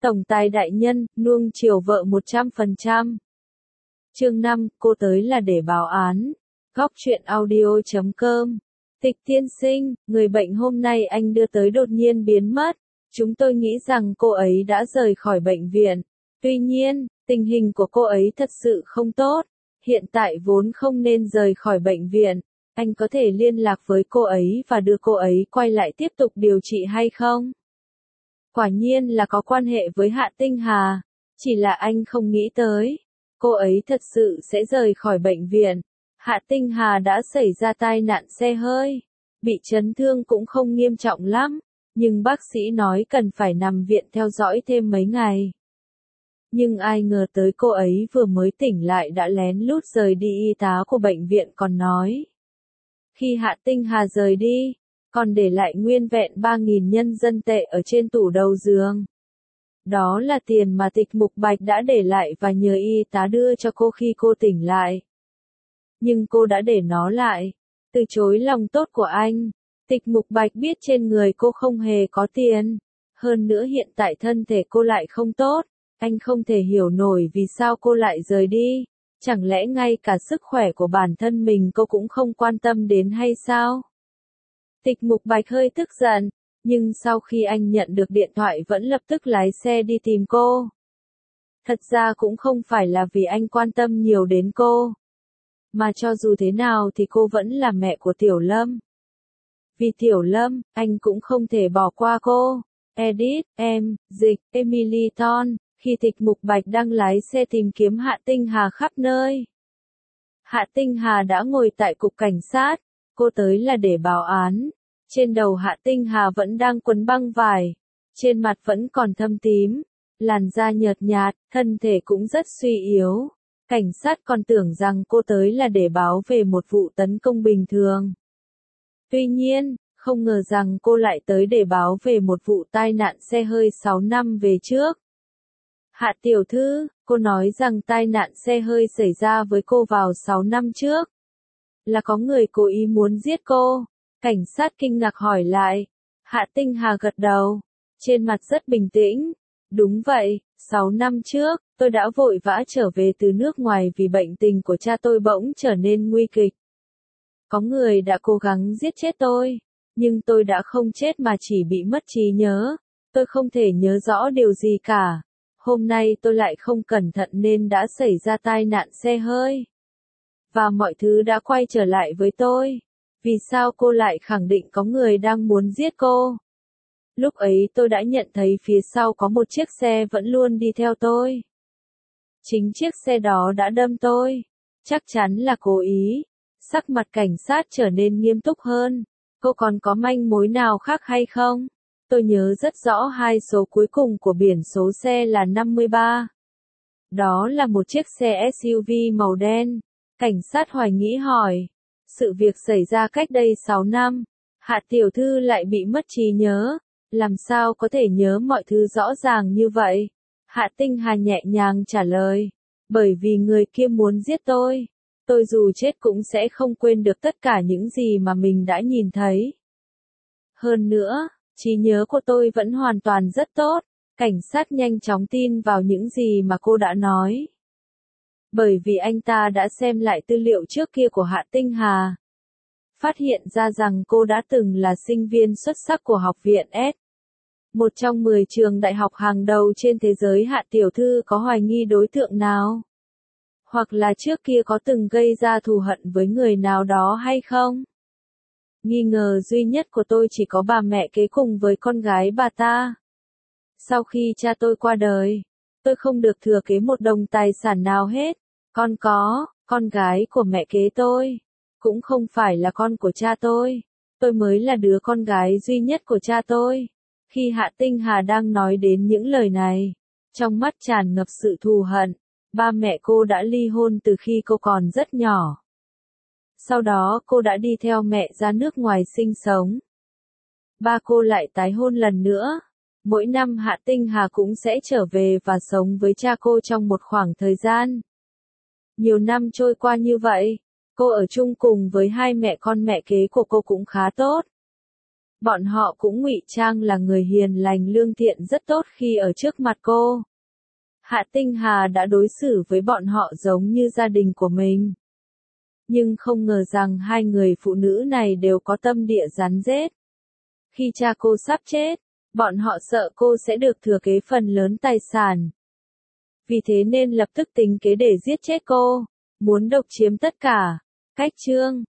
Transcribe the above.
Tổng tài đại nhân, nuông chiều vợ 100%. Chương 5, cô tới là để báo án. Góc truyện audio.com. Tịch tiên sinh, người bệnh hôm nay anh đưa tới đột nhiên biến mất. Chúng tôi nghĩ rằng cô ấy đã rời khỏi bệnh viện. Tuy nhiên, tình hình của cô ấy thật sự không tốt. Hiện tại vốn không nên rời khỏi bệnh viện. Anh có thể liên lạc với cô ấy và đưa cô ấy quay lại tiếp tục điều trị hay không? Quả nhiên là có quan hệ với Hạ Tinh Hà. Chỉ là anh không nghĩ tới. Cô ấy thật sự sẽ rời khỏi bệnh viện. Hạ Tinh Hà đã xảy ra tai nạn xe hơi. Bị chấn thương cũng không nghiêm trọng lắm. Nhưng bác sĩ nói cần phải nằm viện theo dõi thêm mấy ngày. Nhưng ai ngờ tới cô ấy vừa mới tỉnh lại đã lén lút rời đi, y tá của bệnh viện còn nói. Khi Hạ Tinh Hà rời đi, còn để lại nguyên vẹn 3.000 nhân dân tệ ở trên tủ đầu giường. Đó là tiền mà Tịch Mục Bạch đã để lại và nhờ y tá đưa cho cô khi cô tỉnh lại. Nhưng cô đã để nó lại, từ chối lòng tốt của anh. Tịch Mục Bạch biết trên người cô không hề có tiền. Hơn nữa hiện tại thân thể cô lại không tốt. Anh không thể hiểu nổi vì sao cô lại rời đi. Chẳng lẽ ngay cả sức khỏe của bản thân mình cô cũng không quan tâm đến hay sao? Tịch Mục Bạch hơi tức giận, nhưng sau khi anh nhận được điện thoại vẫn lập tức lái xe đi tìm cô. Thật ra cũng không phải là vì anh quan tâm nhiều đến cô. Mà cho dù thế nào thì cô vẫn là mẹ của Tiểu Lâm. Vì Tiểu Lâm, anh cũng không thể bỏ qua cô. Edit, dịch, Emily Thorne, khi Tịch Mục Bạch đang lái xe tìm kiếm Hạ Tinh Hà khắp nơi. Hạ Tinh Hà đã ngồi tại cục cảnh sát, cô tới là để báo án. Trên đầu Hạ Tinh Hà vẫn đang quấn băng vải, trên mặt vẫn còn thâm tím, làn da nhợt nhạt, thân thể cũng rất suy yếu. Cảnh sát còn tưởng rằng cô tới là để báo về một vụ tấn công bình thường. Tuy nhiên, không ngờ rằng cô lại tới để báo về một vụ tai nạn xe hơi 6 năm về trước. Hạ tiểu thư, cô nói rằng tai nạn xe hơi xảy ra với cô vào 6 năm trước. Là có người cố ý muốn giết cô. Cảnh sát kinh ngạc hỏi lại. Hạ Tinh Hà gật đầu. Trên mặt rất bình tĩnh. Đúng vậy, 6 năm trước, tôi đã vội vã trở về từ nước ngoài vì bệnh tình của cha tôi bỗng trở nên nguy kịch. Có người đã cố gắng giết chết tôi. Nhưng tôi đã không chết mà chỉ bị mất trí nhớ. Tôi không thể nhớ rõ điều gì cả. Hôm nay tôi lại không cẩn thận nên đã xảy ra tai nạn xe hơi. Và mọi thứ đã quay trở lại với tôi. Vì sao cô lại khẳng định có người đang muốn giết cô? Lúc ấy tôi đã nhận thấy phía sau có một chiếc xe vẫn luôn đi theo tôi. Chính chiếc xe đó đã đâm tôi. Chắc chắn là cố ý. Sắc mặt cảnh sát trở nên nghiêm túc hơn. Cô còn có manh mối nào khác hay không? Tôi nhớ rất rõ hai số cuối cùng của biển số xe là 53. Đó là một chiếc xe SUV màu đen. Cảnh sát hoài nghi hỏi. Sự việc xảy ra cách đây 6 năm. Hạ tiểu thư lại bị mất trí nhớ. Làm sao có thể nhớ mọi thứ rõ ràng như vậy? Hạ Tinh Hà nhẹ nhàng trả lời. Bởi vì người kia muốn giết tôi. Tôi dù chết cũng sẽ không quên được tất cả những gì mà mình đã nhìn thấy. Hơn nữa, trí nhớ của tôi vẫn hoàn toàn rất tốt. Cảnh sát nhanh chóng tin vào những gì mà cô đã nói. Bởi vì anh ta đã xem lại tư liệu trước kia của Hạ Tinh Hà. Phát hiện ra rằng cô đã từng là sinh viên xuất sắc của học viện S. Một trong 10 trường đại học hàng đầu trên thế giới. Hạ tiểu thư có hoài nghi đối tượng nào? Hoặc là trước kia có từng gây ra thù hận với người nào đó hay không? Nghi ngờ duy nhất của tôi chỉ có bà mẹ kế cùng với con gái bà ta. Sau khi cha tôi qua đời, tôi không được thừa kế một đồng tài sản nào hết. Con có, con gái của mẹ kế tôi, cũng không phải là con của cha tôi. Tôi mới là đứa con gái duy nhất của cha tôi. Khi Hạ Tinh Hà đang nói đến những lời này, trong mắt tràn ngập sự thù hận. Ba mẹ cô đã ly hôn từ khi cô còn rất nhỏ. Sau đó cô đã đi theo mẹ ra nước ngoài sinh sống. Ba cô lại tái hôn lần nữa. Mỗi năm Hạ Tinh Hà cũng sẽ trở về và sống với cha cô trong một khoảng thời gian. Nhiều năm trôi qua như vậy, cô ở chung cùng với hai mẹ con mẹ kế của cô cũng khá tốt. Bọn họ cũng ngụy trang là người hiền lành lương thiện rất tốt khi ở trước mặt cô. Hạ Tinh Hà đã đối xử với bọn họ giống như gia đình của mình. Nhưng không ngờ rằng hai người phụ nữ này đều có tâm địa rắn rết. Khi cha cô sắp chết, bọn họ sợ cô sẽ được thừa kế phần lớn tài sản. Vì thế nên lập tức tính kế để giết chết cô, muốn độc chiếm tất cả. Cách chương